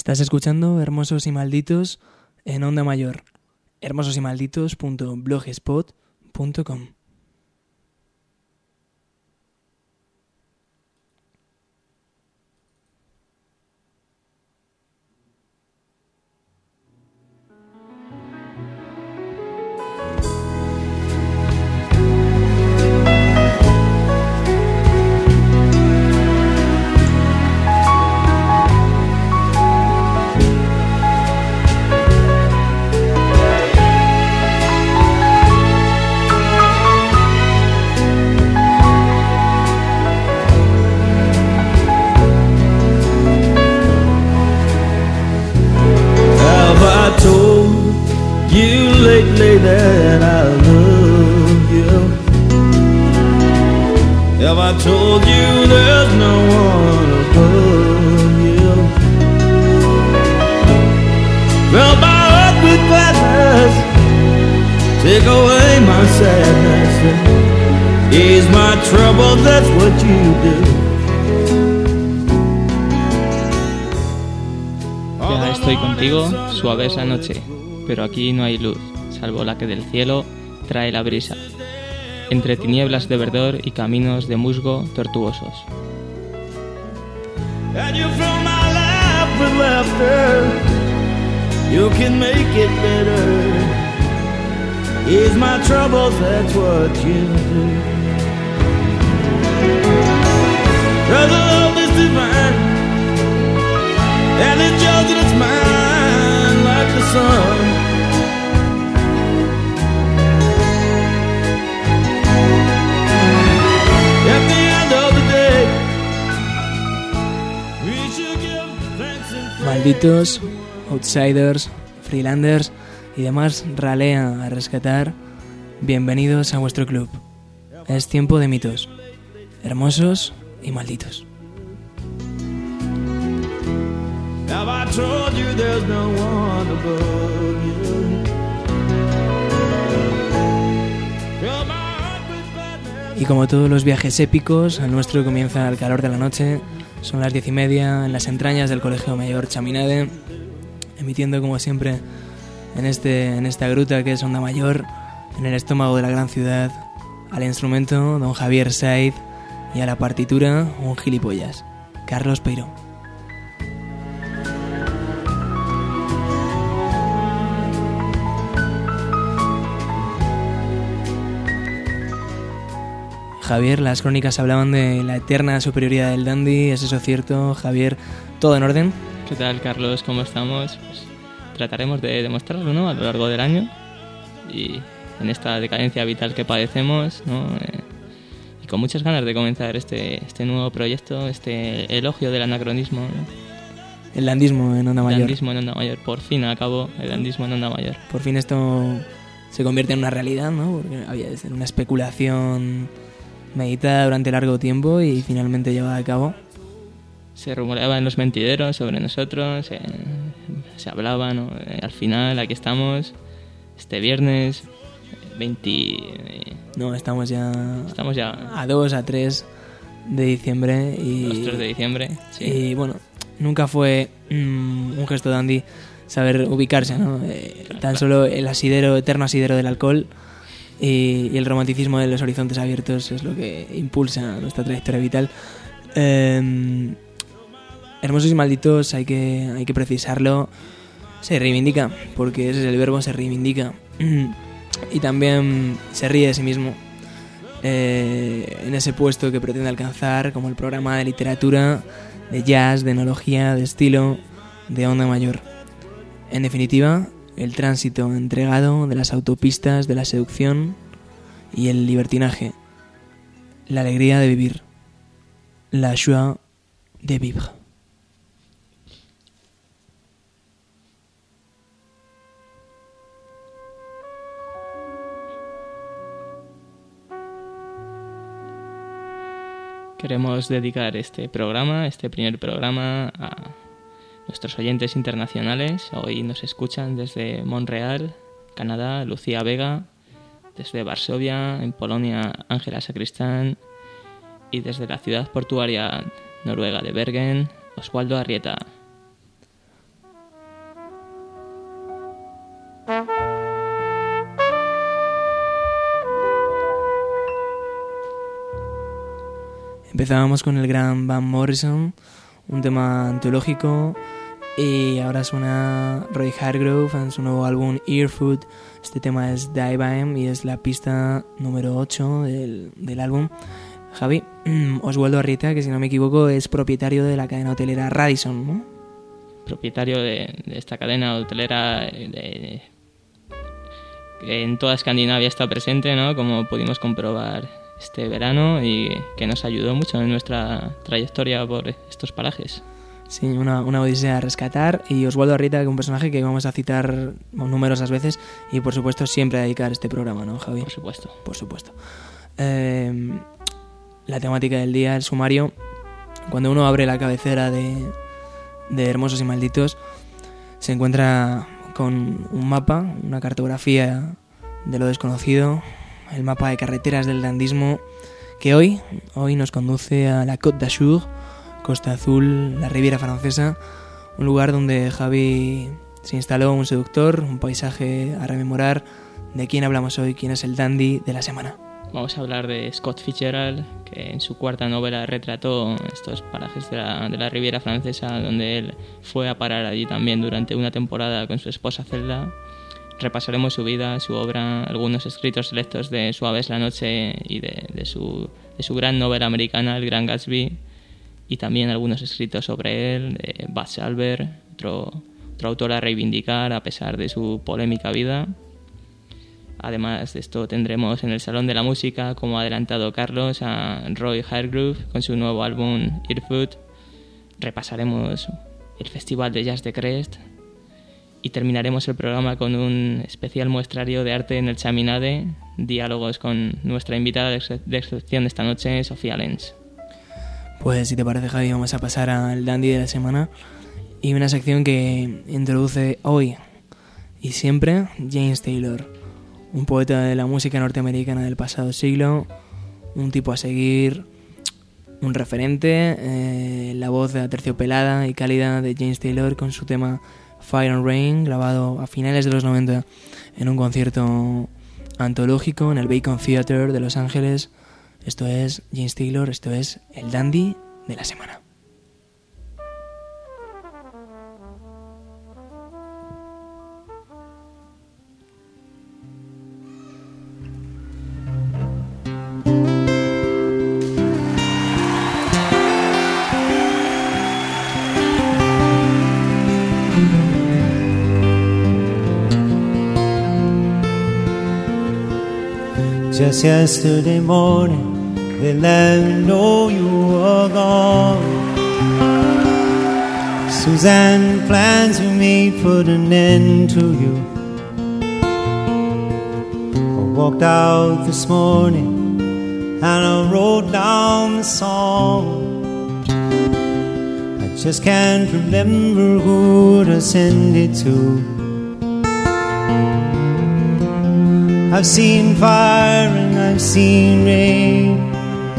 Estás escuchando Hermosos y Malditos en Onda Mayor. hermososymalditos.blogspot.com. That I love you. Have I told you there's no one above you? Fill my heart with gladness, take away my sadness, and ease my trouble, that's what you do. Ya estoy contigo, suave esa noche, pero aquí no hay luz, salvo la que del cielo trae la brisa, entre tinieblas de verdor y caminos de musgo tortuosos. And you fill my life with laughter, you can make it better, ease my troubles, that's what you do. Cause the love is divine, and it's yours and it's mine, like the sun. Malditos, outsiders, freelanders y demás ralea a rescatar, bienvenidos a vuestro club. Es tiempo de mitos, hermosos y malditos. Y como todos los viajes épicos, el nuestro comienza al calor de la noche. Son las 10:30 en las entrañas del Colegio Mayor Chaminade, emitiendo como siempre en esta gruta que es Onda Mayor, en el estómago de la gran ciudad, al instrumento don Javier Saiz y a la partitura un gilipollas, Carlos Peiró. Javier, las crónicas hablaban de la eterna superioridad del dandy, ¿es eso cierto? Javier, ¿todo en orden? ¿Qué tal, Carlos? ¿Cómo estamos? Pues trataremos de demostrarlo, ¿no?, a lo largo del año y en esta decadencia vital que padecemos, ¿no? Y con muchas ganas de comenzar este nuevo proyecto, este elogio del anacronismo, ¿no? El dandismo en Onda Mayor. El dandismo en Onda Mayor, por fin acabó el dandismo en Onda Mayor. Por fin esto se convierte en una realidad, ¿no? Porque había una especulación meditada durante largo tiempo y finalmente llevada a cabo. Se rumoreaba en los mentideros sobre nosotros, se hablaba, ¿no? Al final aquí estamos, este viernes 20... No, estamos ya a 2, a 3 de diciembre y... Los 3 de diciembre, sí. Y bueno, nunca fue un gesto dandy saber ubicarse, ¿no? Tan solo el eterno asidero del alcohol y el romanticismo de los horizontes abiertos es lo que impulsa nuestra trayectoria vital. Hermosos y malditos, hay que precisarlo, se reivindica, porque ese es el verbo, se reivindica, y también se ríe de sí mismo en ese puesto que pretende alcanzar, como el programa de literatura, de jazz, de enología, de estilo, de Onda Mayor. En definitiva, el tránsito entregado de las autopistas de la seducción y el libertinaje, la alegría de vivir, la joie de vivre. Queremos dedicar este primer programa, a nuestros oyentes internacionales. Hoy nos escuchan desde Montreal, Canadá, Lucía Vega, desde Varsovia, en Polonia, Ángela Sacristán, y desde la ciudad portuaria noruega de Bergen, Oswaldo Arrieta. Empezábamos con el gran Van Morrison, un tema antológico, y ahora suena Roy Hargrove en su nuevo álbum Earfood. Este tema es Dive y es la pista número 8 del álbum. Javi, Oswaldo Arrieta, que si no me equivoco es propietario de la cadena hotelera Radisson, ¿no? Propietario de esta cadena hotelera que en toda Escandinavia está presente, ¿no? Como pudimos comprobar este verano, y que nos ayudó mucho en nuestra trayectoria por estos parajes. Sí, una odisea a rescatar. Y Oswaldo Arrieta, que es un personaje que vamos a citar numerosas veces y por supuesto siempre a dedicar este programa, ¿no, Javi? Por supuesto. Por supuesto. La temática del día, el sumario. Cuando uno abre la cabecera de Hermosos y Malditos, se encuentra con un mapa, una cartografía de lo desconocido, el mapa de carreteras del dandismo, que hoy nos conduce a la Côte d'Azur, Costa Azul, la Riviera Francesa, un lugar donde Javi se instaló un seductor, un paisaje a rememorar. ¿De quién hablamos hoy? ¿Quién es el dandy de la semana? Vamos a hablar de Scott Fitzgerald, que en su cuarta novela retrató estos parajes de la Riviera Francesa, donde él fue a parar allí también durante una temporada con su esposa Zelda. Repasaremos su vida, su obra, algunos escritos selectos de Suave es la noche y de su gran novela americana, El Gran Gatsby, y también algunos escritos sobre él, de Bud Salver, otro autor a reivindicar a pesar de su polémica vida. Además de esto tendremos en el Salón de la Música, como ha adelantado Carlos, a Roy Hargrove con su nuevo álbum Earfood. Repasaremos el Festival de Jazz de Crest y terminaremos el programa con un especial muestrario de arte en el Chaminade, diálogos con nuestra invitada de excepción esta noche, Sofía Lenz. Pues si te parece, Javi, vamos a pasar al dandy de la semana y una sección que introduce hoy y siempre James Taylor, un poeta de la música norteamericana del pasado siglo, un tipo a seguir, un referente, la voz aterciopelada y cálida de James Taylor con su tema Fire and Rain, grabado a finales de los 90 en un concierto antológico en el Bacon Theatre de Los Ángeles. Esto es James Taylor, esto es el dandy de la semana. Just yesterday morning, they let me know you were gone. Suzanne, plans we made put an end to you. I walked out this morning and I wrote down the song. I just can't remember who to send it to. I've seen fire and I've seen rain.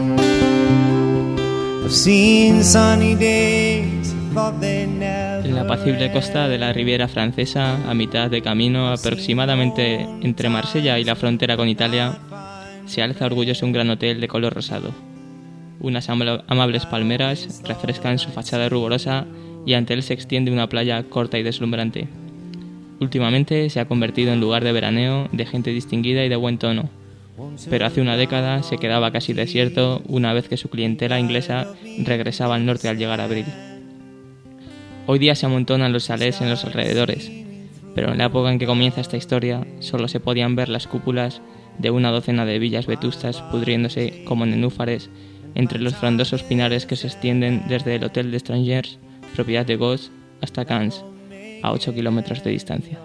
I've seen sunny days. I thought they'd never. En la apacible costa de la Riviera Francesa, a mitad de camino aproximadamente entre Marsella y la frontera con Italia, se alza orgulloso un gran hotel de color rosado. Unas amables palmeras refrescan su fachada ruborosa y ante él se extiende una playa corta y deslumbrante. Últimamente se ha convertido en lugar de veraneo de gente distinguida y de buen tono, pero hace una década se quedaba casi desierto una vez que su clientela inglesa regresaba al norte al llegar abril. Hoy día se amontonan los chalés en los alrededores, pero en la época en que comienza esta historia solo se podían ver las cúpulas de una docena de villas vetustas pudriéndose como nenúfares entre los frondosos pinares que se extienden desde el Hotel de Strangers, propiedad de Goss, hasta Cannes, a 8 kilómetros de distancia.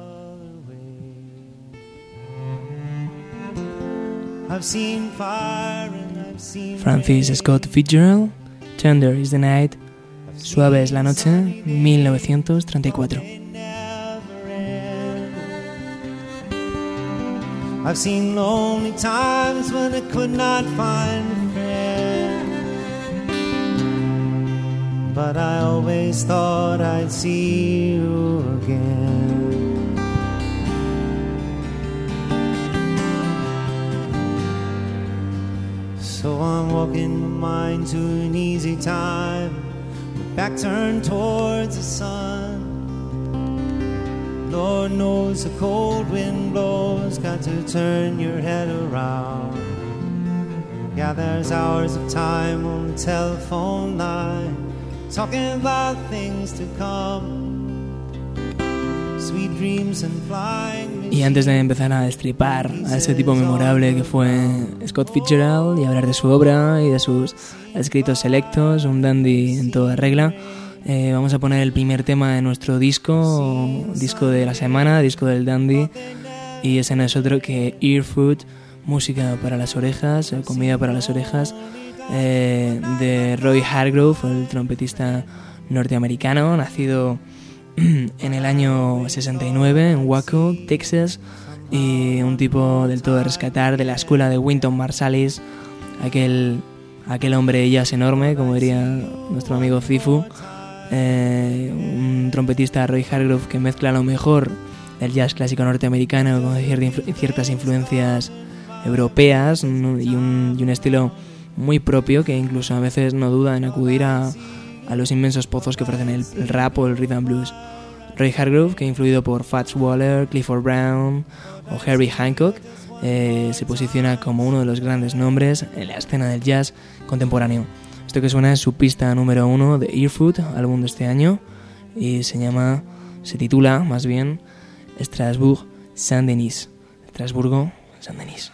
Francis Scott Fitzgerald, Tender is the Night, Suave es la noche, 1934. I've seen lonely times when I could not find a friend, but I always thought I'd see you again. So I'm walking my mind to an easy time, with back turned towards the sun. Lord knows the cold wind blows, got to turn your head around. Yeah, there's hours of time on the telephone line, talking about things to come. Sweet dreams and flying. Y antes de empezar a destripar a ese tipo memorable que fue Scott Fitzgerald y hablar de su obra y de sus escritos selectos, un dandy en toda regla, vamos a poner el primer tema de nuestro disco de la semana, disco del dandy, y ese no es otro que Ear Food, música para las orejas, comida para las orejas, de Roy Hargrove, el trompetista norteamericano, nacido en el año 69 en Waco, Texas, y un tipo del todo a rescatar de la escuela de Wynton Marsalis, aquel hombre jazz enorme, como diría nuestro amigo Cifu, un trompetista, Roy Hargrove, que mezcla lo mejor del jazz clásico norteamericano con ciertas influencias europeas y un estilo muy propio que incluso a veces no duda en acudir a los inmensos pozos que ofrecen el rap o el rhythm and blues. Roy Hargrove, que influido por Fats Waller, Clifford Brown o Herbie Hancock, se posiciona como uno de los grandes nombres en la escena del jazz contemporáneo. Esto que suena es su pista número 1 de Earfood, álbum de este año, y se titula más bien Strasbourg Saint-Denis. Estrasburgo Saint-Denis.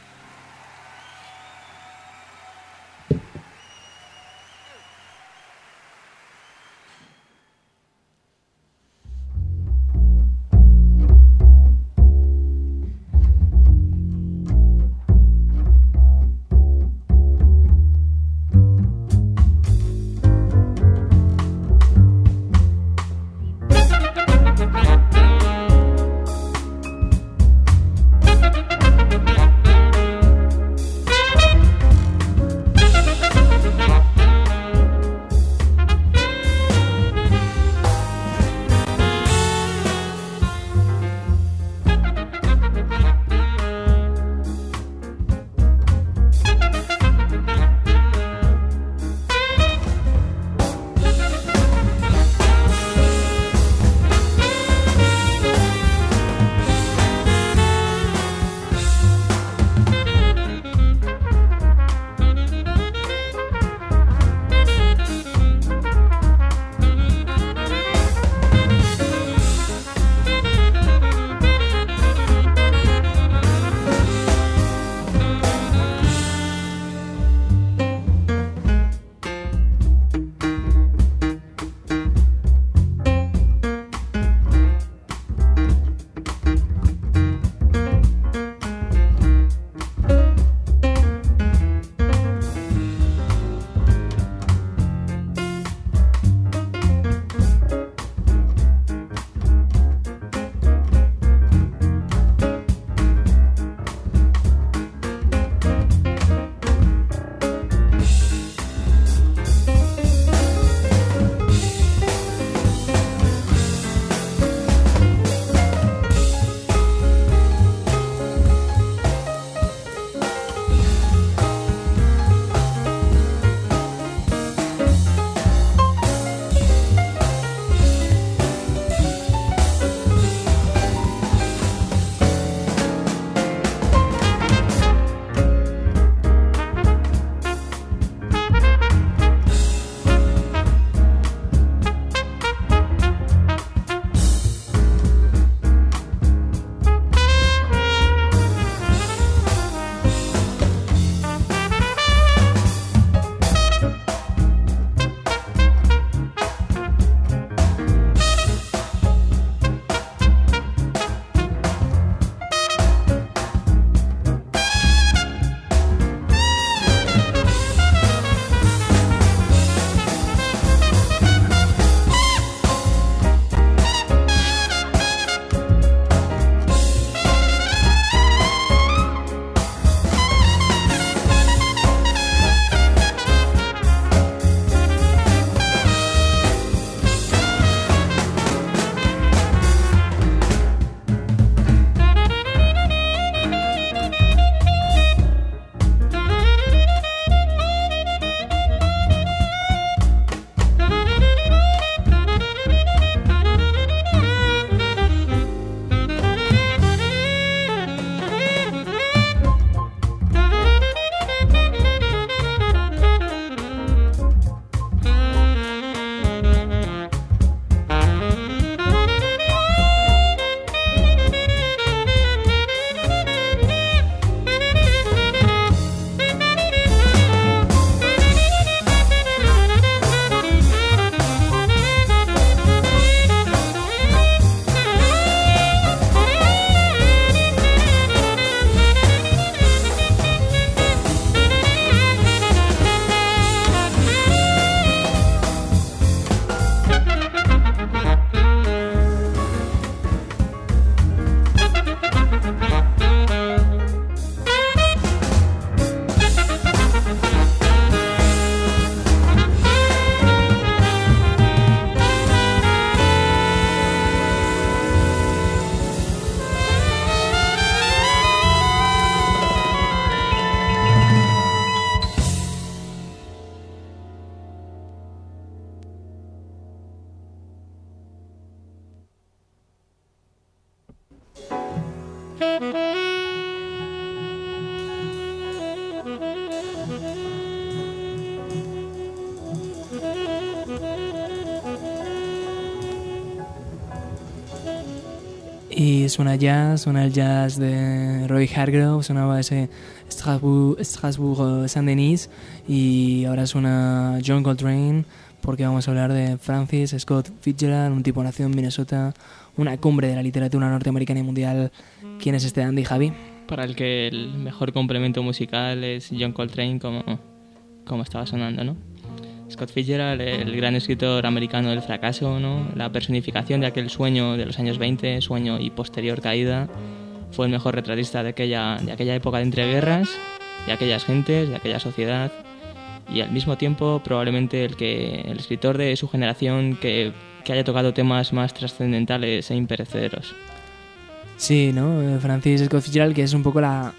Y suena el jazz de Roy Hargrove, sonaba ese Strasbourg Saint-Denis, y ahora suena John Coltrane, porque vamos a hablar de Francis Scott Fitzgerald, un tipo nacido en Minnesota, una cumbre de la literatura norteamericana y mundial. ¿Quién es este Andy, Javi? Para el que el mejor complemento musical es John Coltrane, como estaba sonando, ¿no? Scott Fitzgerald, el gran escritor americano del fracaso, ¿no? La personificación de aquel sueño de los años 20, sueño y posterior caída, fue el mejor retratista de aquella época de entreguerras, de aquellas gentes, de aquella sociedad, y al mismo tiempo probablemente el escritor de su generación que haya tocado temas más trascendentales e imperecederos. Sí, ¿no? Francis Scott Fitzgerald, que es un poco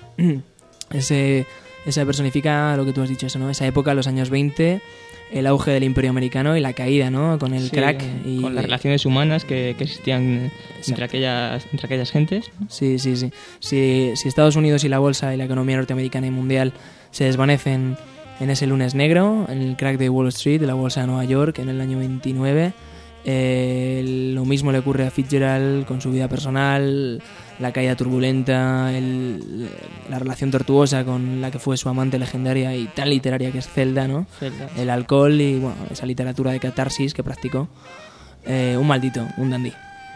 esa personifica lo que tú has dicho, eso, ¿no? Esa época, los años 20, el auge del Imperio Americano y la caída, ¿no? Con el crack. Y con las relaciones humanas que existían entre aquellas gentes. Sí. Si Estados Unidos y la bolsa y la economía norteamericana y mundial se desvanecen en ese lunes negro, en el crack de Wall Street, de la bolsa de Nueva York, en el año 29, lo mismo le ocurre a Fitzgerald con su vida personal, la caída turbulenta, la relación tortuosa con la que fue su amante legendaria y tan literaria que es Zelda, ¿no? Zelda. El alcohol y bueno, esa literatura de catarsis que practicó. Un maldito, un dandy.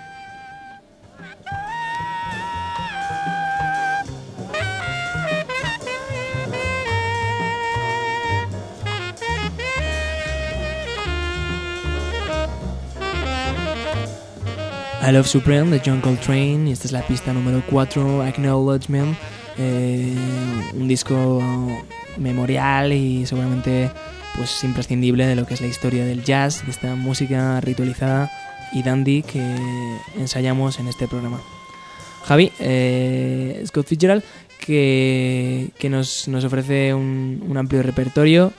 I Love Supreme de John Coltrane, y esta es la pista número 4, Acknowledgement, un disco memorial y seguramente pues imprescindible de lo que es la historia del jazz, de esta música ritualizada y dandy que ensayamos en este programa. Javi, Scott Fitzgerald, que nos ofrece un amplio repertorio.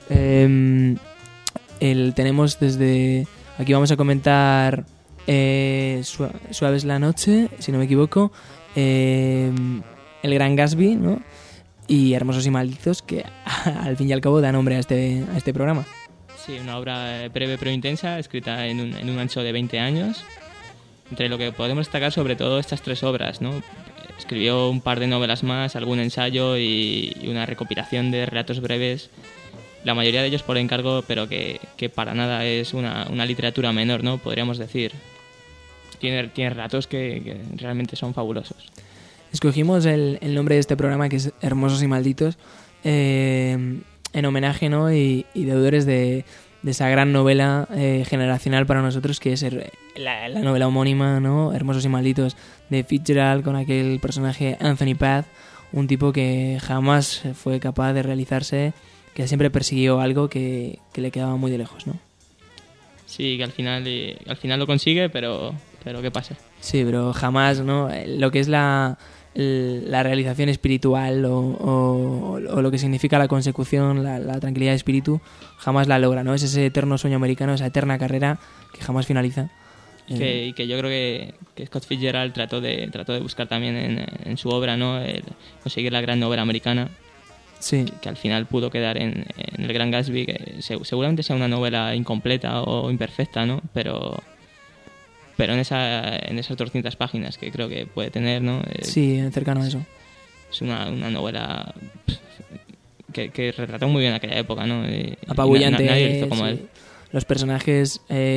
Tenemos desde... Aquí vamos a comentar... Suave es la noche, si no me equivoco, El Gran Gatsby, ¿no? Y Hermosos y Malditos, que al fin y al cabo da nombre a este programa. Sí, una obra breve pero intensa, escrita en un ancho de 20 años, entre lo que podemos destacar sobre todo estas 3 obras, ¿no? Escribió un par de novelas más, algún ensayo y una recopilación de relatos breves, la mayoría de ellos por encargo, pero que para nada es una literatura menor, ¿no? Podríamos decir. Tiene relatos que realmente son fabulosos. Escogimos el nombre de este programa, que es Hermosos y Malditos, en homenaje, ¿no? y deudores de esa gran novela generacional para nosotros, que es la novela homónima, ¿no? Hermosos y Malditos, de Fitzgerald, con aquel personaje Anthony Path, un tipo que jamás fue capaz de realizarse, que siempre persiguió algo que le quedaba muy de lejos, ¿no? Sí, que al final lo consigue, pero ¿qué pasa? Sí, pero jamás, ¿no? Lo que es la realización espiritual o lo que significa la consecución, la tranquilidad de espíritu, jamás la logra, ¿no? Es ese eterno sueño americano, esa eterna carrera que jamás finaliza. Y que yo creo que Scott Fitzgerald trató de buscar también en su obra, ¿no? Conseguir la gran novela americana. Sí. Que al final pudo quedar en El Gran Gatsby, que seguramente sea una novela incompleta o imperfecta, ¿no? Pero en esas 200 páginas que creo que puede tener, ¿no? Sí, cercano a eso. Es una novela que retrató muy bien aquella época, ¿no? Apabullante. Nadie lo hizo como él. Los personajes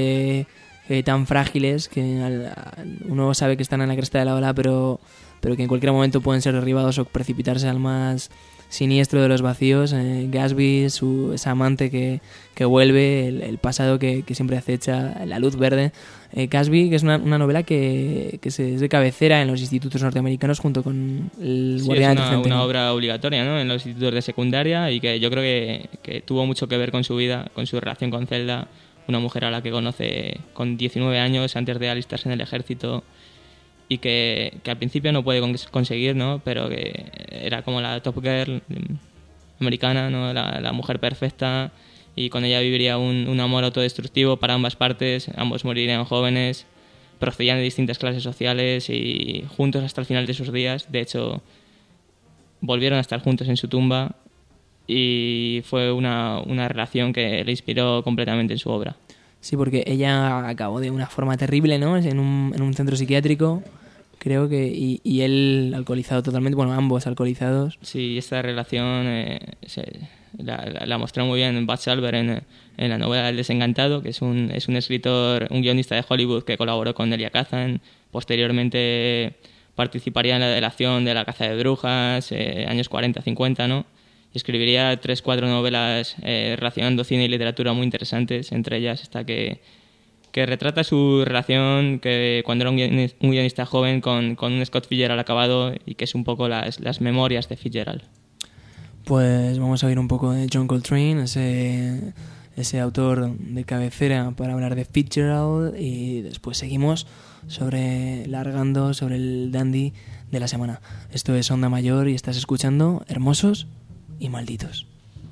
tan frágiles que uno sabe que están en la cresta de la ola, pero que en cualquier momento pueden ser derribados o precipitarse al más siniestro de los vacíos. Gatsby, esa amante que vuelve, el pasado que siempre acecha, la luz verde. Gatsby, que es una novela que es de cabecera en los institutos norteamericanos junto con El Guardián del Centeno. Es una obra obligatoria, ¿no? En los institutos de secundaria, y que yo creo que tuvo mucho que ver con su vida, con su relación con Zelda, una mujer a la que conoce con 19 años antes de alistarse en el ejército, y que al principio no puede conseguir, ¿no? Pero que era como la top girl americana, ¿no? La mujer perfecta, y con ella viviría un amor autodestructivo para ambas partes. Ambos morirían jóvenes, procedían de distintas clases sociales y juntos hasta el final de sus días. De hecho, volvieron a estar juntos en su tumba, y fue una relación que le inspiró completamente en su obra. Sí, porque ella acabó de una forma terrible, ¿no? En un centro psiquiátrico, creo que... Y él alcoholizado totalmente, bueno, ambos alcoholizados. Sí, esta relación la mostró muy bien Bud Salver en la novela El Desencantado, que es un escritor, un guionista de Hollywood que colaboró con Elia Kazan. Posteriormente participaría en la delación de la caza de brujas, años 40-50, ¿no? Y escribiría 3-4 novelas relacionando cine y literatura muy interesantes, entre ellas esta que retrata su relación que cuando era un guionista joven con un Scott Fitzgerald acabado, y que es un poco las memorias de Fitzgerald. Pues vamos a oír un poco de John Coltrane, ese autor de cabecera para hablar de Fitzgerald, y después seguimos largando sobre el dandy de la semana. Esto es Onda Mayor y estás escuchando Hermosos y Malditos.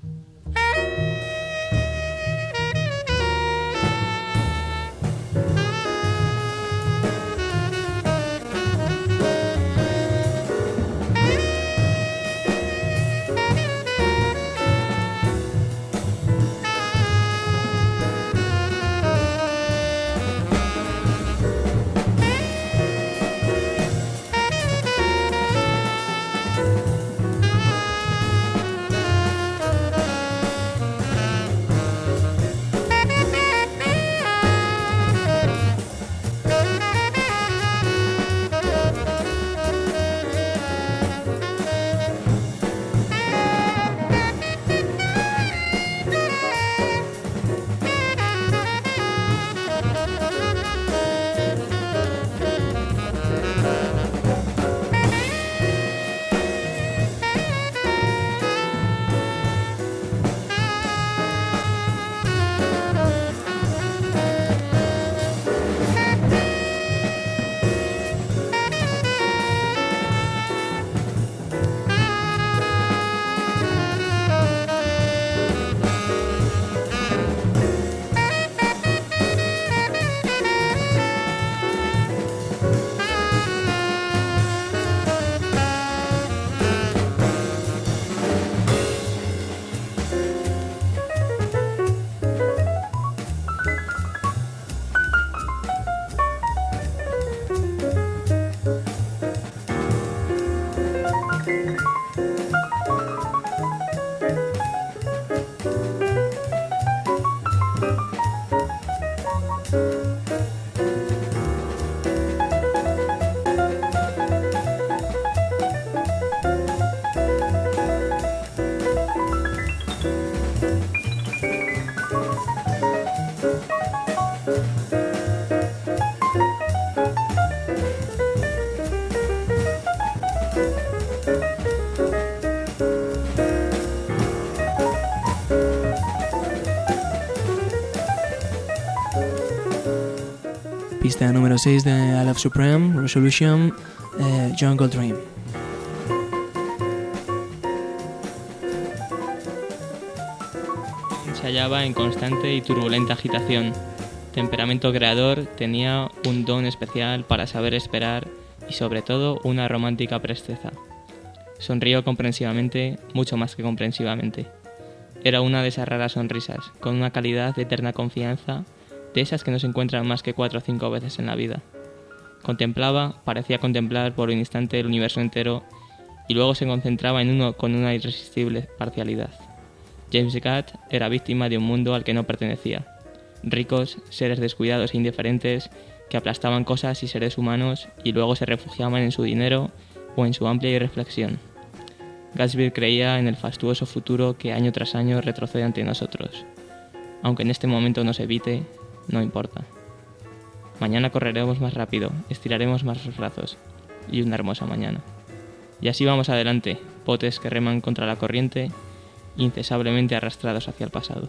Pista número 6 de I Love Supreme, Resolution, John Coltrane. Se hallaba en constante y turbulenta agitación. Temperamento creador, tenía un don especial para saber esperar y sobre todo una romántica presteza. Sonrió comprensivamente, mucho más que comprensivamente. Era una de esas raras sonrisas, con una calidad de eterna confianza, de esas que no se encuentran más que 4 o 5 veces en la vida. Parecía contemplar por un instante el universo entero, y luego se concentraba en uno con una irresistible parcialidad. James Gatt era víctima de un mundo al que no pertenecía. Ricos, seres descuidados e indiferentes, que aplastaban cosas y seres humanos y luego se refugiaban en su dinero o en su amplia irreflexión. Gatsby creía en el fastuoso futuro que año tras año retrocede ante nosotros. Aunque en este momento nos evite, no importa. Mañana correremos más rápido, estiraremos más los brazos, y una hermosa mañana. Y así vamos adelante, botes que reman contra la corriente, incesablemente arrastrados hacia el pasado.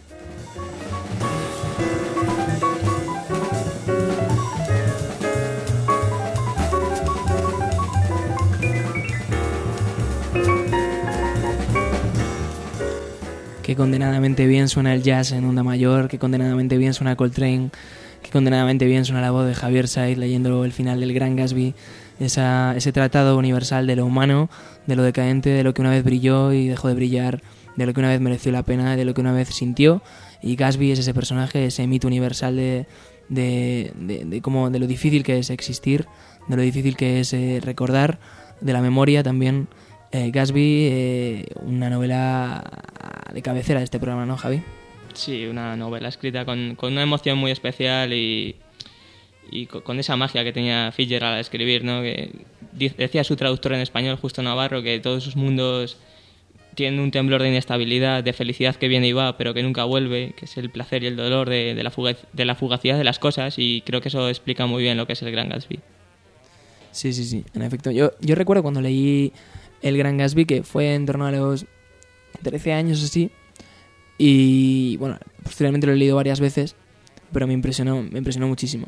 Qué condenadamente bien suena el jazz en Onda Mayor, qué condenadamente bien suena Coltrane, qué condenadamente bien suena la voz de Javier Saiz leyendo el final del Gran Gatsby, ese tratado universal de lo humano, de lo decadente, de lo que una vez brilló y dejó de brillar, de lo que una vez mereció la pena, de lo que una vez sintió. Y Gatsby es ese personaje, ese mito universal de de lo difícil que es existir, de lo difícil que es recordar, de la memoria también. Gatsby, una novela de cabecera de este programa, ¿no, Javi? Sí, una novela escrita con una emoción muy especial y con esa magia que tenía Fitzgerald al escribir, ¿no? Que decía su traductor en español, Justo Navarro, que todos sus mundos tienen un temblor de inestabilidad, de felicidad que viene y va, pero que nunca vuelve, que es el placer y el dolor de la fugacidad de las cosas, y creo que eso explica muy bien lo que es el Gran Gatsby. Sí, en efecto. Yo recuerdo cuando leí El Gran Gatsby, que fue en torno a los 13 años o así, y bueno, posteriormente lo he leído varias veces, pero me impresionó muchísimo.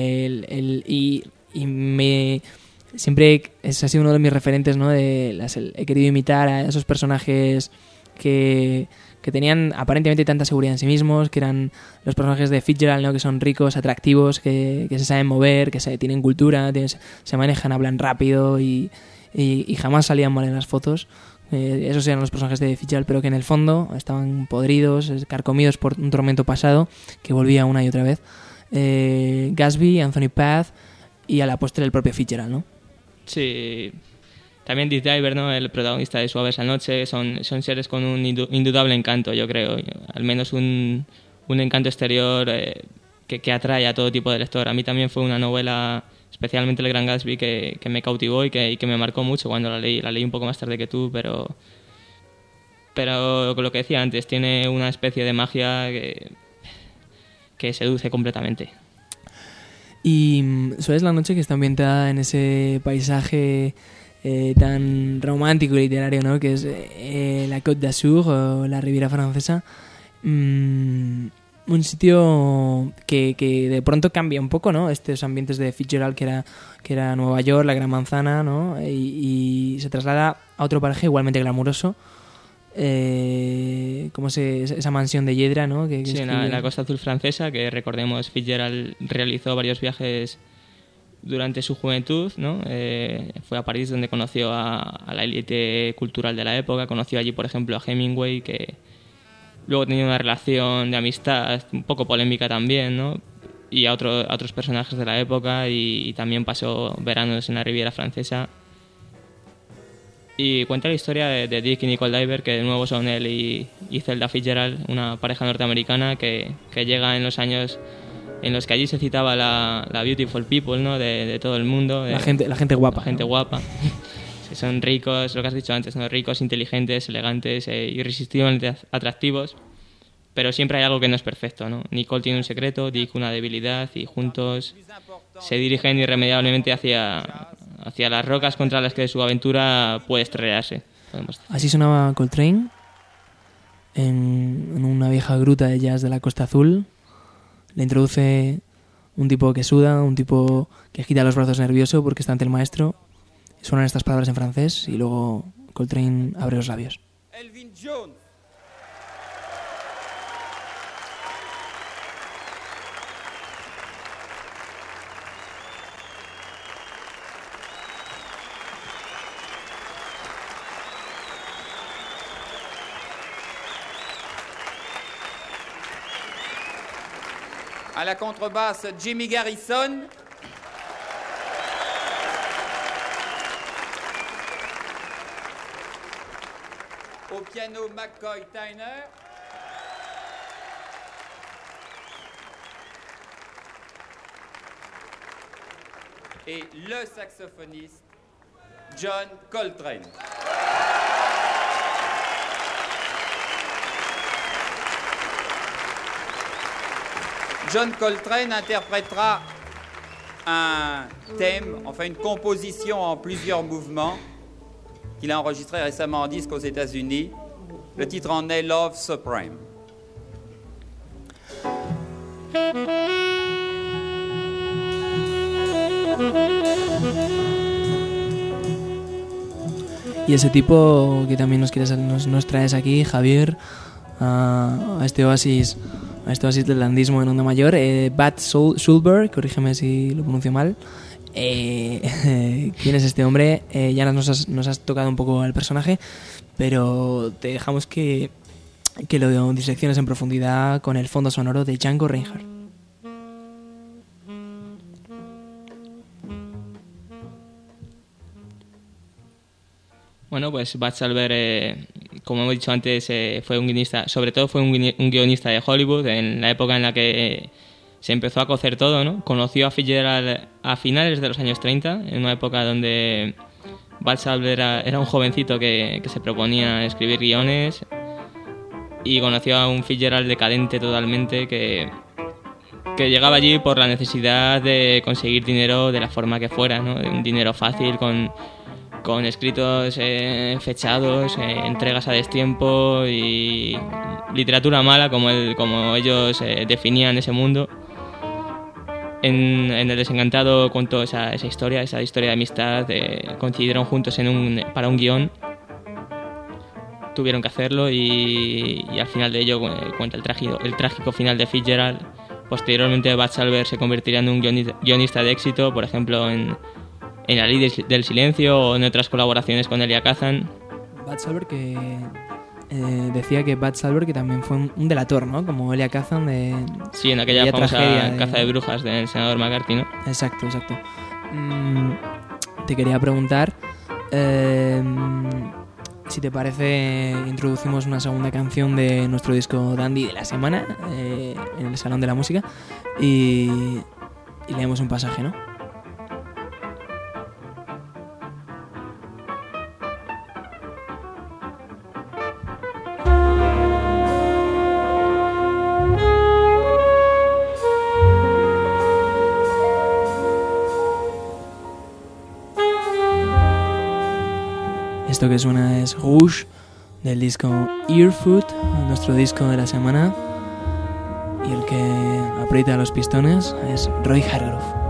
Siempre ha sido uno de mis referentes, ¿no? He querido imitar a esos personajes que tenían aparentemente tanta seguridad en sí mismos, que eran los personajes de Fitzgerald, ¿no? Que son ricos, atractivos, que se saben mover, que tienen cultura, se manejan, hablan rápido y jamás salían mal en las fotos. Esos eran los personajes de Fitzgerald, pero que en el fondo estaban podridos, carcomidos por un tormento pasado que volvía una y otra vez. Gatsby, Anthony Paz y a la postre el propio Fitzgerald, ¿no? Sí, también Dick Driver, ¿no? El protagonista de Suaves la Noche, son seres con un indudable encanto, yo creo, al menos un encanto exterior que atrae a todo tipo de lector. A mí también fue una novela, especialmente El Gran Gatsby, que me cautivó y que me marcó mucho cuando la leí un poco más tarde que tú, pero con lo que decía antes, tiene una especie de magia que seduce completamente. Y Suaves la Noche, que está ambientada en ese paisaje tan romántico y literario, ¿no? Que es la Côte d'Azur o la Riviera Francesa. Un sitio que de pronto cambia un poco, ¿no? Estos ambientes de Fitzgerald, que era Nueva York, la Gran Manzana, ¿no? Y se traslada a otro paraje igualmente glamuroso, como esa mansión de Yedra, ¿no? Sí, en la Costa Azul francesa, que recordemos, Fitzgerald realizó varios viajes durante su juventud, ¿no? Fue a París, donde conoció a la élite cultural de la época, conoció allí, por ejemplo, a Hemingway, que luego tenía una relación de amistad un poco polémica también, ¿no? Y a otros personajes de la época, y también pasó veranos en la Riviera Francesa. Y cuenta la historia de Dick y Nicole Diver, que de nuevo son él y Zelda Fitzgerald, una pareja norteamericana que llega en los años en los que allí se citaba la beautiful people, ¿no? De todo el mundo. La gente guapa. La gente guapa. Que son ricos, lo que has dicho antes, ¿no? Ricos, inteligentes, elegantes, irresistiblemente atractivos. Pero siempre hay algo que no es perfecto, ¿no? Nicole tiene un secreto, Dick una debilidad, y juntos se dirigen irremediablemente hacia las rocas contra las que su aventura puede estrellarse. Así sonaba Coltrane en una vieja gruta de jazz de la Costa Azul. Le introduce un tipo que suda, un tipo que agita los brazos nervioso porque está ante el maestro. Suenan estas palabras en francés y luego Coltrane abre los labios. Elvin Jones. À la contrebasse, Jimmy Garrison. Au piano, McCoy Tyner. Et le saxophoniste, John Coltrane. John Coltrane interprétera un thème, enfin une composition en plusieurs mouvements qu'il a enregistré récemment en disque aux États-Unis. Le titre en est Love Supreme. Y ese tipo que también nos traes aquí, Javier, a este oasis del landismo en Onda Mayor, Bud Schulberg, corrígeme si lo pronuncio mal. ¿Quién es este hombre? Ya nos has tocado un poco al personaje, pero te dejamos que lo disecciones en profundidad con el fondo sonoro de Django Reinhardt. Bueno, pues Bud Salver, como hemos dicho antes, fue un guionista, sobre todo fue un guionista de Hollywood en la época en la que se empezó a cocer todo, ¿no? Conoció a Fitzgerald a finales de los años 30, en una época donde Bud Salver era un jovencito que se proponía escribir guiones, y conoció a un Fitzgerald decadente totalmente que llegaba allí por la necesidad de conseguir dinero de la forma que fuera, ¿no? Un dinero fácil con escritos fechados, entregas a destiempo y literatura mala, como ellos definían ese mundo. En El Desencantado contó esa historia de amistad. Coincidieron juntos para un guión. Tuvieron que hacerlo y al final de ello cuenta el trágico final de Fitzgerald. Posteriormente Bud Salver se convertiría en un guionista de éxito, por ejemplo en La Ley del Silencio o en otras colaboraciones con Elia Kazan. Bud Salver decía que Bud Salver que también fue un delator, ¿no? Como Elia Kazan de... Sí, en aquella famosa caza de brujas del senador McCarthy, ¿no? Exacto. Te quería preguntar si te parece, introducimos una segunda canción de nuestro disco Dandy de la semana en el Salón de la Música y leemos un pasaje, ¿no? Esto que suena es Rouge del disco Earfoot, nuestro disco de la semana, y el que aprieta los pistones es Roy Hargrove.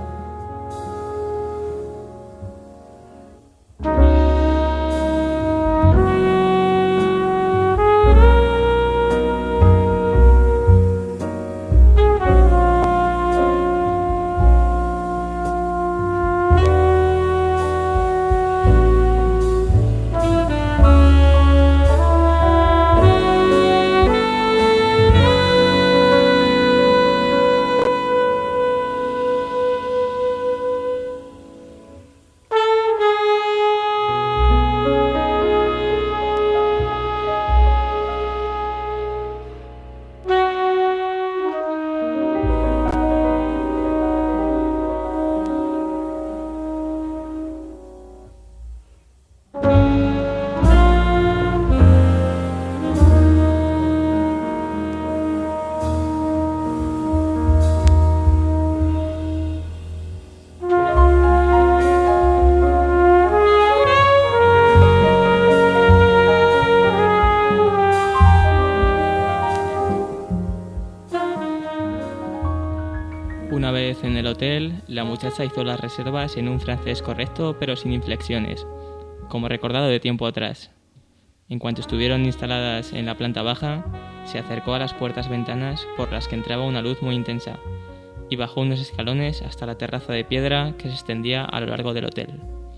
Una vez en el hotel, la muchacha hizo las reservas en un francés correcto pero sin inflexiones, como recordado de tiempo atrás. En cuanto estuvieron instaladas en la planta baja, se acercó a las puertas-ventanas por las que entraba una luz muy intensa y bajó unos escalones hasta la terraza de piedra que se extendía a lo largo del hotel.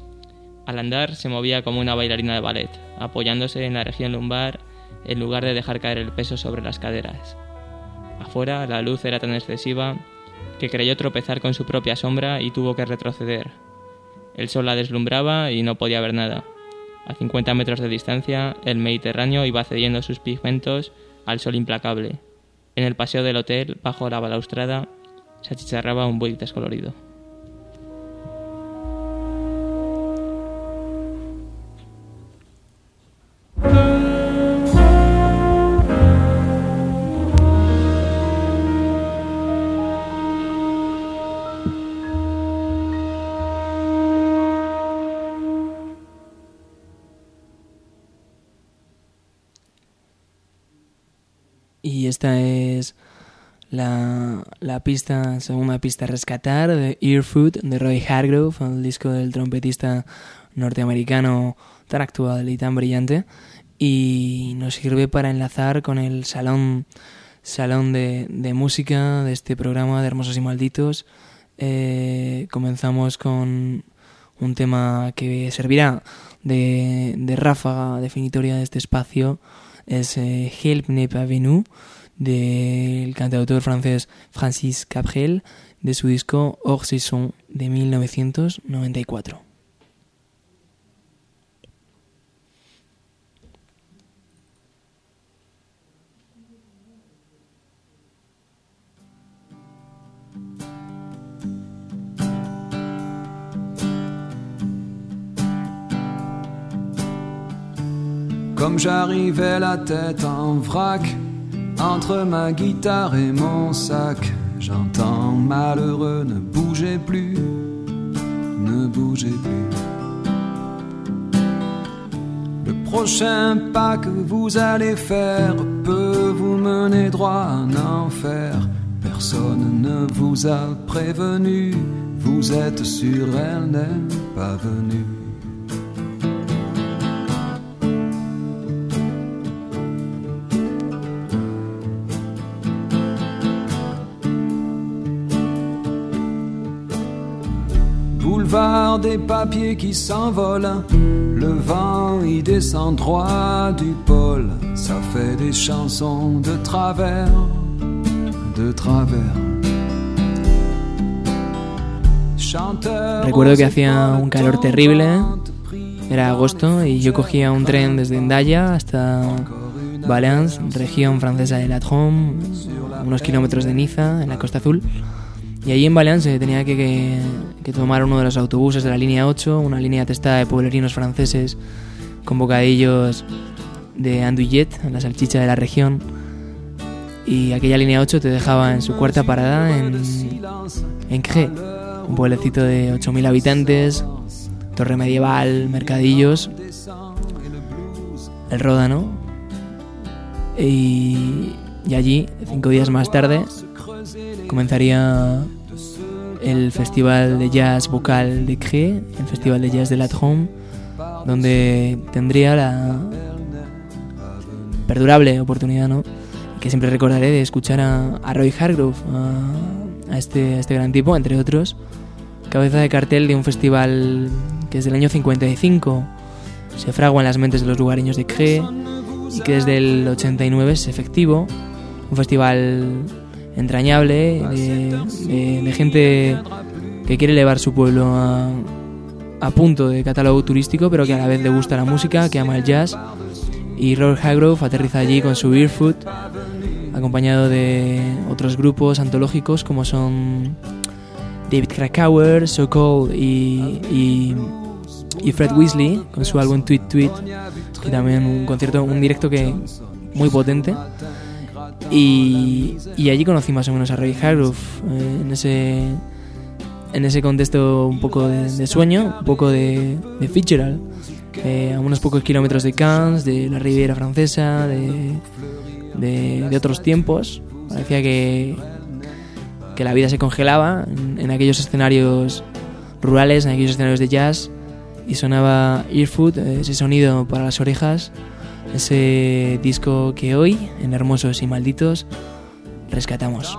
Al andar se movía como una bailarina de ballet, apoyándose en la región lumbar en lugar de dejar caer el peso sobre las caderas. Afuera la luz era tan excesiva que creyó tropezar con su propia sombra y tuvo que retroceder. El sol la deslumbraba y no podía ver nada. A 50 metros de distancia, el Mediterráneo iba cediendo sus pigmentos al sol implacable. En el paseo del hotel, bajo la balaustrada, se achicharraba un buey descolorido. Y esta es la segunda pista a rescatar de Earfoot de Roy Hargrove, el disco del trompetista norteamericano tan actual y tan brillante, y nos sirve para enlazar con el salón de música de este programa de Hermosos y Malditos. Comenzamos con un tema que servirá de ráfaga definitoria de este espacio. Es Help n'est pas venu del cantautor francés Francis Cabrel de su disco Hors Saison de 1994. Comme j'arrivais la tête en vrac, entre ma guitare et mon sac, j'entends malheureux, ne bougez plus, ne bougez plus. Le prochain pas que vous allez faire peut vous mener droit en enfer. Personne ne vous a prévenu, vous êtes sûr, elle n'est pas venue. Boulevard des papiers qui s'envolent, le vent y descend droit du pôle. Ça fait des chansons de travers, de travers. Recuerdo que hacía un calor terrible, era agosto, y yo cogía un tren desde Hendaya hasta Valence, región francesa de la Drôme, unos kilómetros de Niza, en la Costa Azul. Y allí en Valence tenía que tomar uno de los autobuses de la línea 8, una línea atestada de pueblerinos franceses con bocadillos de andouillette, la salchicha de la región. Y aquella línea 8 te dejaba en su cuarta parada en Cré, un pueblecito de 8.000 habitantes, torre medieval, mercadillos, el Ródano. Y allí, 5 días más tarde, comenzaría el Festival de Jazz Vocal de Cré, el Festival de Jazz de la Drôme, donde tendría la perdurable oportunidad, ¿no?, que siempre recordaré, de escuchar a Roy Hargrove, a este gran tipo, entre otros, cabeza de cartel de un festival que desde el año 55 se fragua en las mentes de los lugareños de Cré y que desde el 89 es efectivo, un festival entrañable de gente que quiere elevar su pueblo a punto de catálogo turístico, pero que a la vez le gusta la música, que ama el jazz. Y Roy Hargrove aterriza allí con su Beerfoot, acompañado de otros grupos antológicos como son David Krakauer, So Cold y Fred Weasley con su álbum Tweet Tweet, y también un directo que muy potente. Y allí conocí más o menos a Roy Hargrove en ese contexto un poco de sueño, un poco de Fitzgerald, a unos pocos kilómetros de Cannes, de la Riviera Francesa, de otros tiempos. Parecía que la vida se congelaba en aquellos escenarios rurales, en aquellos escenarios de jazz, y sonaba Earfoot, ese sonido para las orejas, ese disco que hoy, en Hermosos y Malditos, rescatamos.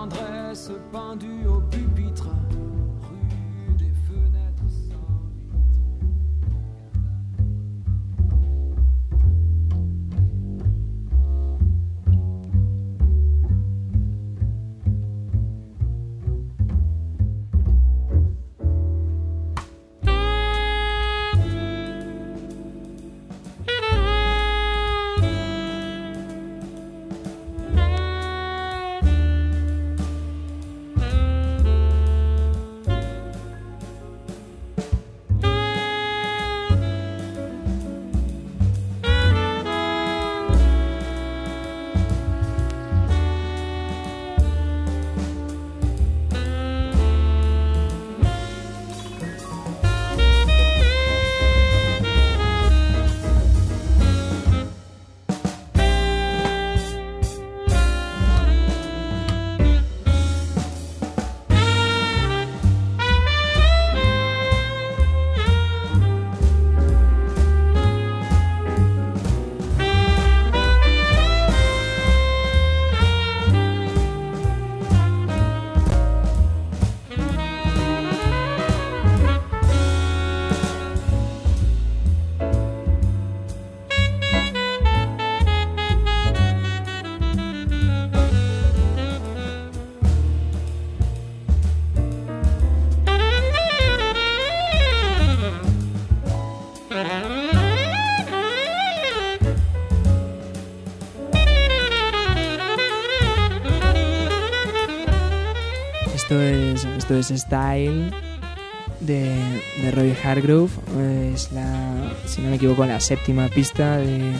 Esto es Style de Roy Hargrove. Es si no me equivoco, la séptima pista de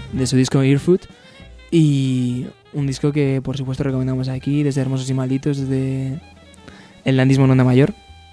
de su disco Earfoot, y un disco que por supuesto recomendamos aquí desde Hermosos y Malditos, desde el Landismo en Onda Mayor.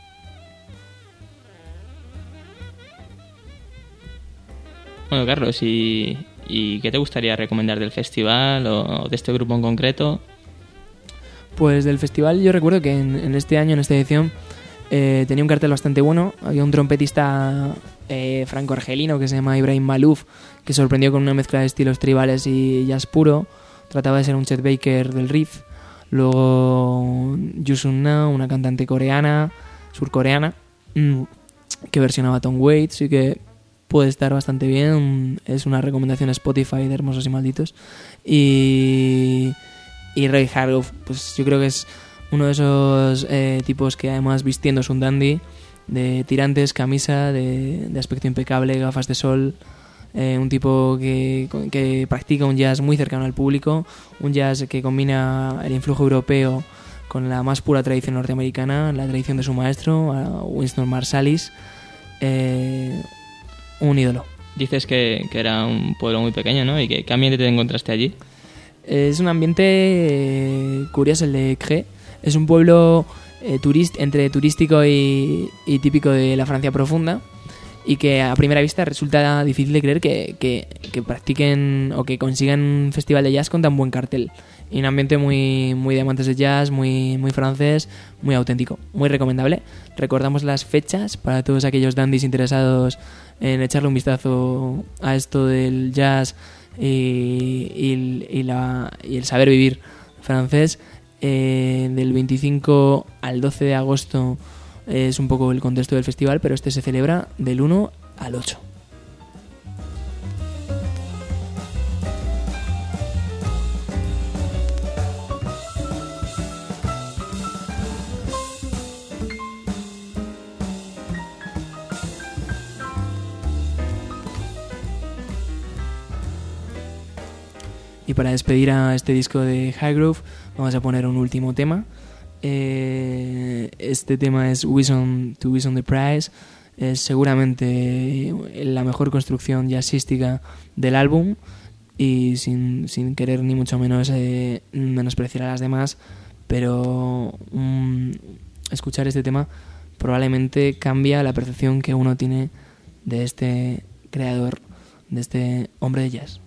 Bueno, Carlos, ¿y qué te gustaría recomendar del festival o de este grupo en concreto? Pues del festival yo recuerdo que en este año, en esta edición, tenía un cartel bastante bueno. Había un trompetista franco-argelino que se llama Ibrahim Malouf, que sorprendió con una mezcla de estilos tribales y jazz puro. Trataba de ser un Chet Baker del riff. Luego Yusun Na, una cantante coreana, surcoreana, que versionaba Tom Waits y que puede estar bastante bien. Es una recomendación Spotify de Hermosos y Malditos. Y Ray Hargrove, pues yo creo que es uno de esos tipos que además vistiendo un dandy, de tirantes, camisa, de aspecto impecable, gafas de sol, un tipo que practica un jazz muy cercano al público, un jazz que combina el influjo europeo con la más pura tradición norteamericana, la tradición de su maestro, Winston Marsalis, un ídolo. Dices que era un pueblo muy pequeño, ¿no? ¿Y qué ambiente te encontraste allí? Es un ambiente curioso el de Cré. Es un pueblo entre turístico y típico de la Francia profunda, y que a primera vista resulta difícil de creer que practiquen o que consigan un festival de jazz con tan buen cartel. Y un ambiente muy, muy de amantes de jazz, muy, muy francés, muy auténtico, muy recomendable. Recordamos las fechas para todos aquellos dandies interesados en echarle un vistazo a esto del jazz y el saber vivir francés. Del 25 al 12 de agosto es un poco el contexto del festival, pero este se celebra del 1 al 8. Y para despedir a este disco de Hargrove vamos a poner un último tema. Este tema es To Wish on the Prize. Es seguramente la mejor construcción jazzística del álbum, y sin querer ni mucho menos menospreciar a las demás, pero escuchar este tema probablemente cambia la percepción que uno tiene de este creador, de este hombre de jazz.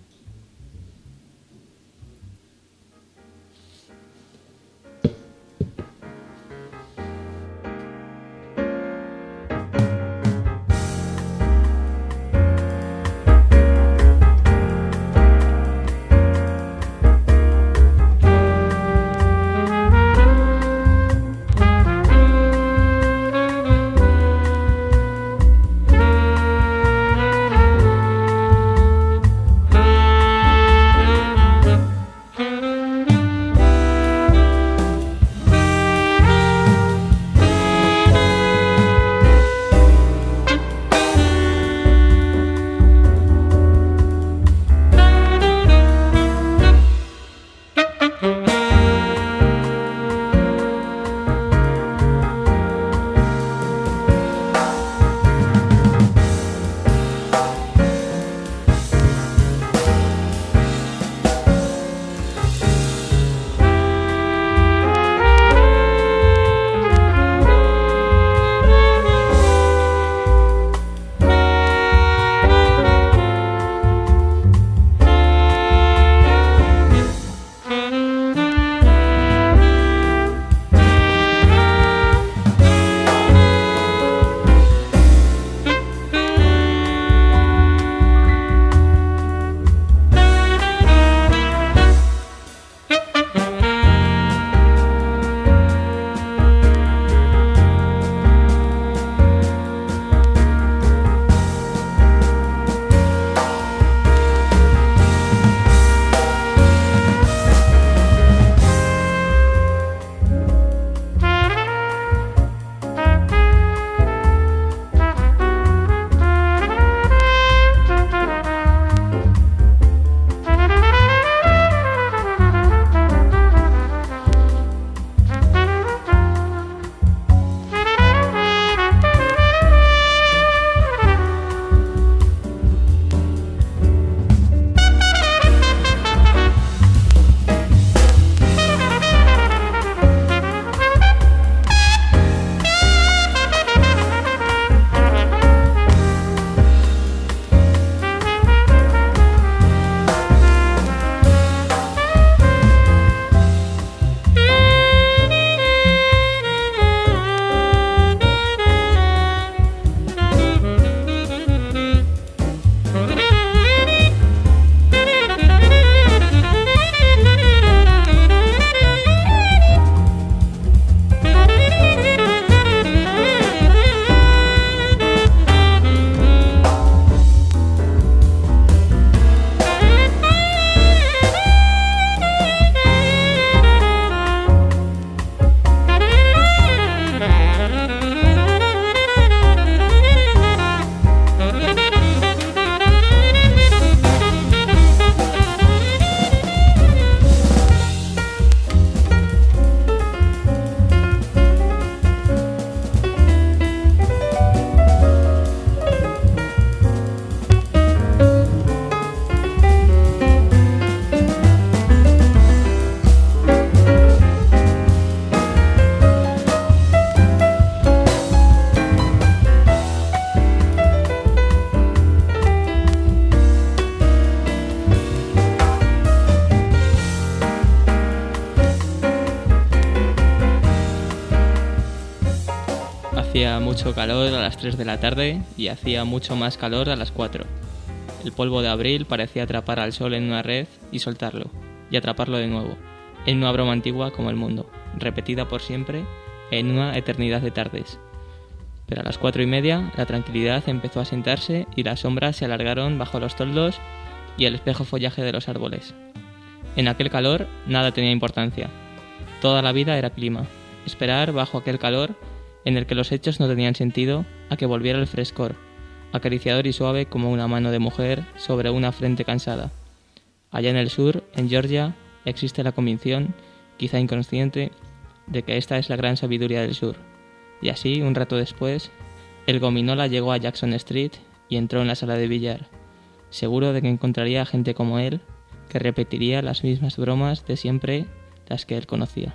Hacía mucho calor a las 3 de la tarde y hacía mucho más calor a las 4. El polvo de abril parecía atrapar al sol en una red y soltarlo, y atraparlo de nuevo, en una broma antigua como el mundo, repetida por siempre en una eternidad de tardes. Pero a las 4:30 la tranquilidad empezó a sentarse y las sombras se alargaron bajo los toldos y el espejo follaje de los árboles. En aquel calor nada tenía importancia. Toda la vida era clima. Esperar bajo aquel calor en el que los hechos no tenían sentido a que volviera el frescor, acariciador y suave como una mano de mujer sobre una frente cansada. Allá en el sur, en Georgia, existe la convicción, quizá inconsciente, de que esta es la gran sabiduría del sur. Y así, un rato después, el gominola llegó a Jackson Street y entró en la sala de billar, seguro de que encontraría gente como él, que repetiría las mismas bromas de siempre, las que él conocía.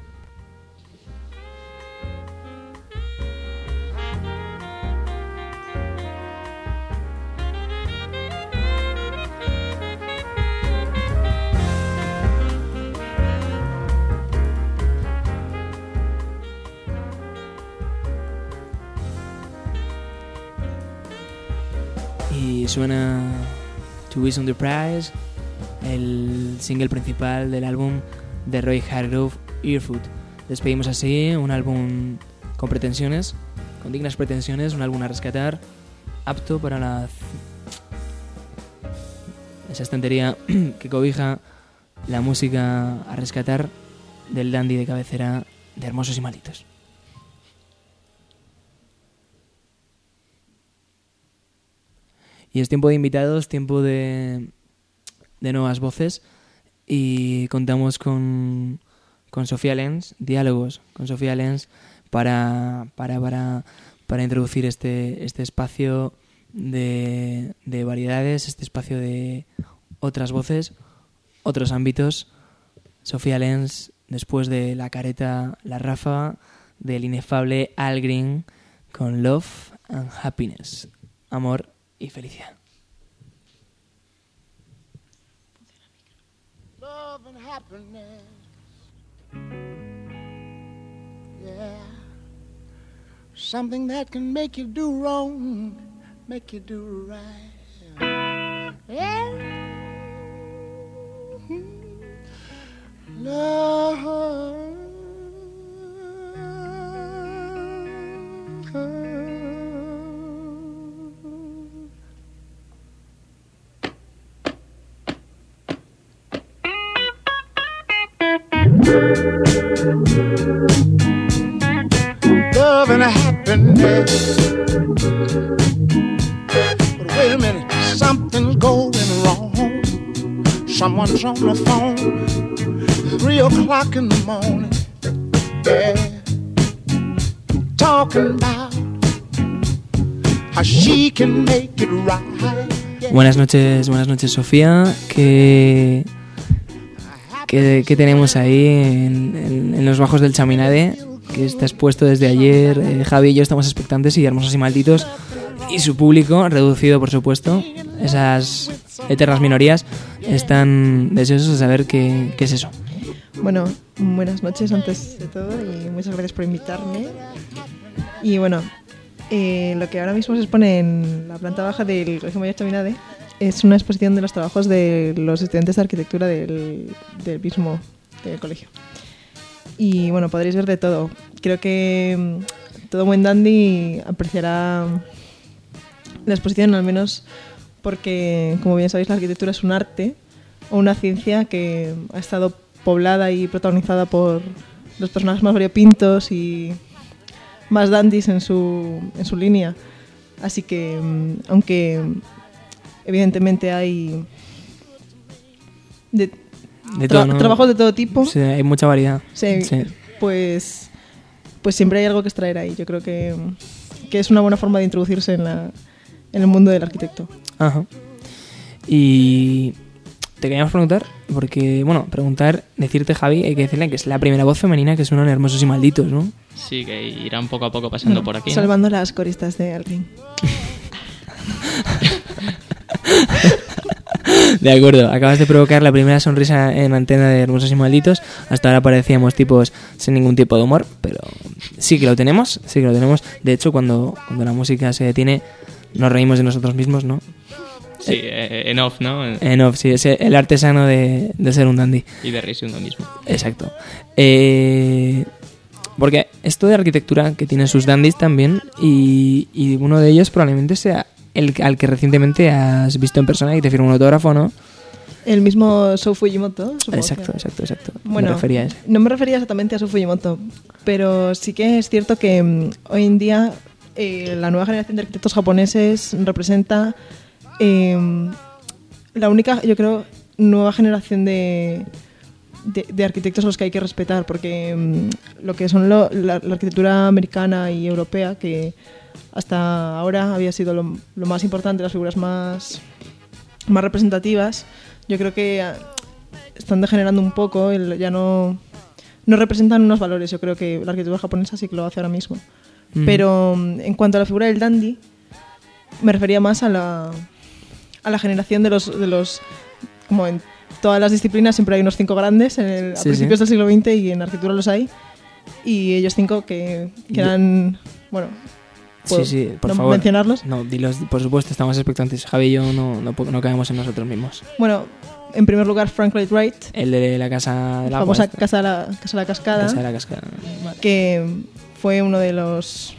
Y suena To Be On The Prize, el single principal del álbum de Roy Hargrove, Earfoot. Despedimos así un álbum con pretensiones, con dignas pretensiones, un álbum a rescatar, apto para esa estantería que cobija la música a rescatar del dandy de cabecera de Hermosos y Malditos. Y es tiempo de invitados, tiempo de nuevas voces, y contamos con Sofía Lenz, diálogos con Sofía Lenz para introducir este espacio de variedades, este espacio de otras voces, otros ámbitos. Sofía Lenz, después de La Careta, La Ráfaga, del inefable Al Green, con Love and Happiness, amor y felicidad. Love and happiness, yeah, something that can make you do wrong, make you do right, yeah. Love. Love and happiness. But wait a minute, something's going wrong. Someone's on the phone, 3 o'clock in the morning, yeah, talking about how she can make it right. Yeah. Buenas noches, Sofía. ¿Qué tenemos ahí en los bajos del Chaminade? Que está expuesto desde ayer. Javi y yo estamos expectantes, y Hermosos y Malditos y su público, reducido por supuesto, esas eternas minorías, están deseosos de saber qué es eso. Bueno, buenas noches antes de todo y muchas gracias por invitarme. Y bueno, lo que ahora mismo se expone en la planta baja del Colegio Mayor Chaminade es una exposición de los trabajos de los estudiantes de arquitectura del mismo del colegio. Y bueno, podréis ver de todo. Creo que todo buen dandy apreciará la exposición, al menos porque, como bien sabéis, la arquitectura es un arte o una ciencia que ha estado poblada y protagonizada por los personajes más variopintos y más dandys en su línea. Así que, aunque evidentemente hay todo, ¿no? Trabajos de todo tipo, sí, hay mucha variedad. Sí. Pues siempre hay algo que extraer ahí. Yo creo que es una buena forma de introducirse en el mundo del arquitecto. Ajá. Y te queríamos preguntar, porque, decirte, Javi, hay que decirle que es la primera voz femenina que suena en Hermosos y Malditos, ¿no? Sí, que irán poco a poco pasando por aquí, ¿no? Salvando las coristas de alguien. De acuerdo, acabas de provocar la primera sonrisa en antena de Hermosos y Malditos. Hasta ahora parecíamos tipos sin ningún tipo de humor, pero sí que lo tenemos. De hecho, cuando la música se detiene, nos reímos de nosotros mismos, ¿no? Sí, en off, ¿no? En off, sí, es el artesano de ser un dandy. Y de reírse uno mismo. Exacto. Porque esto de arquitectura, que tiene sus dandies también, y uno de ellos probablemente sea al que recientemente has visto en persona y te firma un autógrafo, ¿no? El mismo Sou Fujimoto. Exacto. Bueno, me refería a ese. no me refería exactamente a Sou Fujimoto, pero sí que es cierto que hoy en día la nueva generación de arquitectos japoneses representa la única, yo creo, nueva generación de arquitectos a los que hay que respetar, porque lo que son la arquitectura americana y europea, que hasta ahora había sido lo más importante, las figuras más representativas, yo creo que están degenerando un poco, ya no representan unos valores. Yo creo que la arquitectura japonesa sí que lo hace ahora mismo. Pero en cuanto a la figura del dandy, me refería más a la generación de los como en todas las disciplinas siempre hay unos 5 grandes a principios del siglo XX, y en arquitectura los hay, y ellos 5 que eran, bueno, sí, por favor, mencionarlos. No, dilos, por supuesto, estamos expectantes. Javi y yo no caemos en nosotros mismos. Bueno, en primer lugar, Frank Lloyd Wright, el de la casa de la famosa casa de la Cascada, vale. que fue uno de los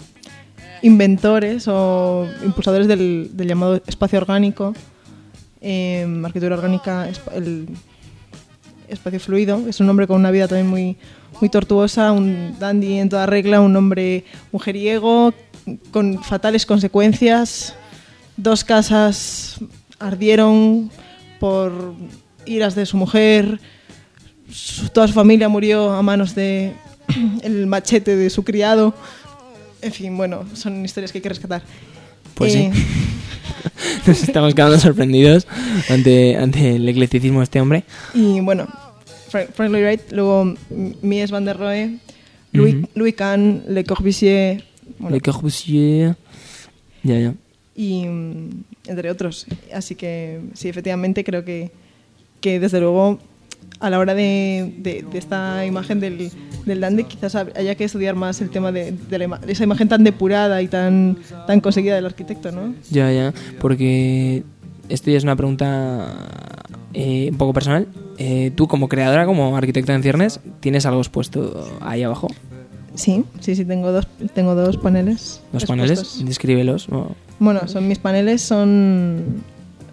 inventores o impulsadores del llamado espacio orgánico, arquitectura orgánica, el espacio fluido. Es un hombre con una vida también muy, muy tortuosa, un dandy en toda regla, un hombre mujeriego con fatales consecuencias. 2 casas ardieron por iras de su mujer, toda su familia murió a manos de el machete de su criado. En fin, bueno, son historias que hay que rescatar. Pues sí. Nos estamos quedando sorprendidos ante el eclecticismo de este hombre. Y bueno, Frank Lloyd Wright, luego Mies van der Rohe, Louis Kahn, Le Corbusier. Bueno, Le Corbusier. Ya. Y entre otros. Así que sí, efectivamente creo que desde luego a la hora de esta imagen del dandy quizás haya que estudiar más el tema de esa imagen tan depurada y tan conseguida del arquitecto, ¿no? Ya, porque esto ya es una pregunta un poco personal. Tú, como creadora, como arquitecta en ciernes, ¿tienes algo expuesto ahí abajo? Sí, tengo dos paneles. ¿Dos paneles? Descríbelos. Bueno, mis paneles son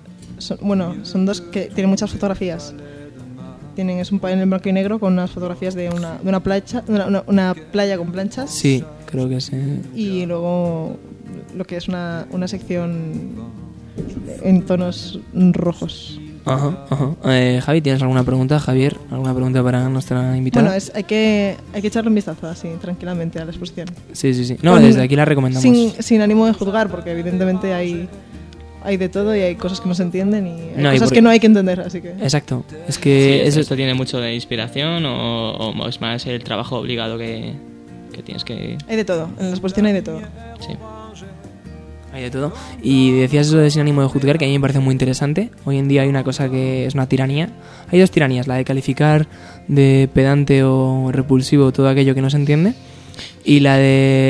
2 que tienen muchas fotografías. Es un panel en blanco y negro con unas fotografías de una playa con planchas. Sí, creo que sí. Y luego lo que es una sección en tonos rojos. Ajá. Javi, ¿tienes alguna pregunta? Javier, ¿alguna pregunta para nuestra invitada? Bueno, hay que echarle un vistazo así, tranquilamente, a la exposición. Sí. No, desde aquí la recomendamos. Sin ánimo de juzgar, porque evidentemente hay de todo y hay cosas que no se entienden y hay cosas que no hay que entender, así que... Exacto. Es que ¿Esto tiene mucho de inspiración o es más el trabajo obligado que tienes que...? Hay de todo, en la exposición hay de todo. Sí. Hay de todo. Y decías eso de sin ánimo de juzgar, que a mí me parece muy interesante. Hoy en día hay una cosa que es una tiranía. Hay 2 tiranías, la de calificar de pedante o repulsivo todo aquello que no se entiende, y la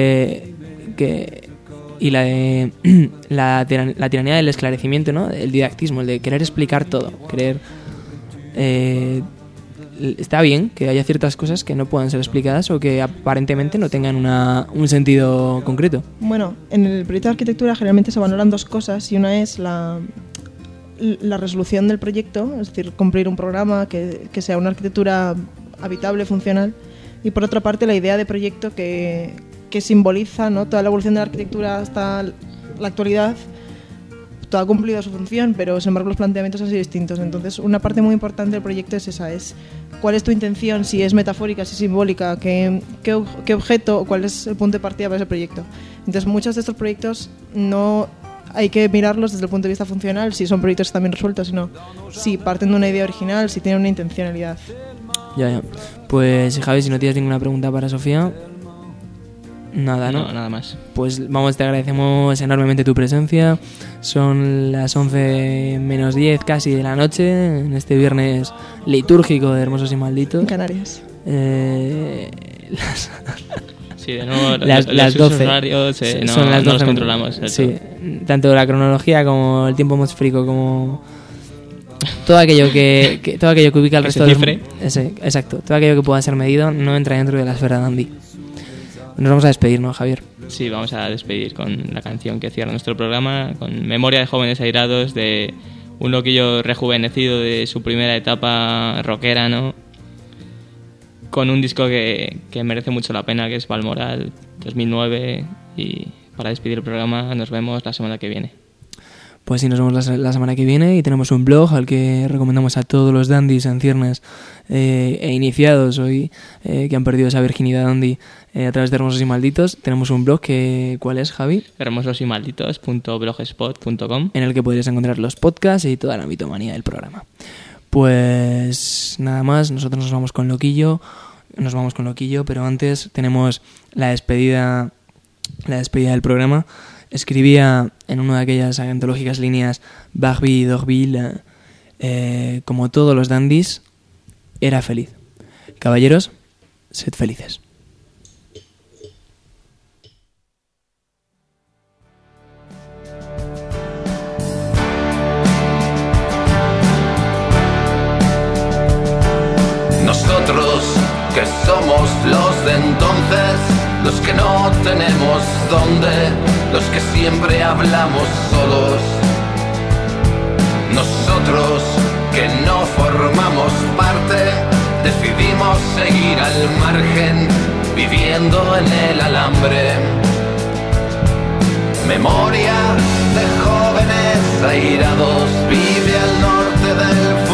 tiranía del esclarecimiento, ¿no? El didactismo, el de querer explicar todo, está bien que haya ciertas cosas que no puedan ser explicadas o que aparentemente no tengan un sentido concreto. Bueno, en el proyecto de arquitectura generalmente se valoran 2 cosas, y una es la resolución del proyecto, es decir, cumplir un programa que sea una arquitectura habitable, funcional, y por otra parte la idea de proyecto que simboliza, ¿no?, toda la evolución de la arquitectura hasta la actualidad. Todo ha cumplido su función, pero sin embargo los planteamientos han sido distintos. Entonces, una parte muy importante del proyecto es esa, es cuál es tu intención, si es metafórica, si es simbólica, qué objeto o cuál es el punto de partida para ese proyecto. Entonces, muchos de estos proyectos no hay que mirarlos desde el punto de vista funcional, si son proyectos también resueltos, sino si parten de una idea original, si tienen una intencionalidad. Ya. Pues, Javi, si no tienes ninguna pregunta para Sofía... Nada, ¿no? No, nada más. Pues te agradecemos enormemente tu presencia. Son las 11 menos 10 casi de la noche, en este viernes litúrgico de Hermosos y Malditos. En Canarias. Sí, Sí, de nuevo, las los 12. horarios, Son las 12. no los controlamos. Sí, tanto la cronología como el tiempo atmosférico, como todo aquello que ubica el resto cifre. Exacto, todo aquello que pueda ser medido no entra dentro de la esfera Dandy. Nos vamos a despedir, ¿no, Javier? Sí, vamos a despedir con la canción que cierra nuestro programa, con Memoria de jóvenes airados, de un loquillo rejuvenecido de su primera etapa rockera, ¿no? Con un disco que merece mucho la pena, que es Balmoral 2009. Y para despedir el programa nos vemos la semana que viene. Pues sí, nos vemos la semana que viene y tenemos un blog al que recomendamos a todos los dandis en ciernes e iniciados hoy que han perdido esa virginidad dandy a través de Hermosos y Malditos. Tenemos un blog que, ¿cuál es, Javi? hermososymalditos.blogspot.com, en el que podréis encontrar los podcasts y toda la mitomanía del programa. Pues nada más, nosotros nos vamos con Loquillo, pero antes tenemos la despedida del programa. Escribía en una de aquellas antológicas líneas Barbie d'Orville, como todos los dandis, era feliz. Caballeros, sed felices. Nosotros que somos los de entonces, los que no tenemos dónde, los que siempre hablamos solos. Nosotros que no formamos parte, decidimos seguir al margen, viviendo en el alambre. Memoria de jóvenes airados, vive al norte del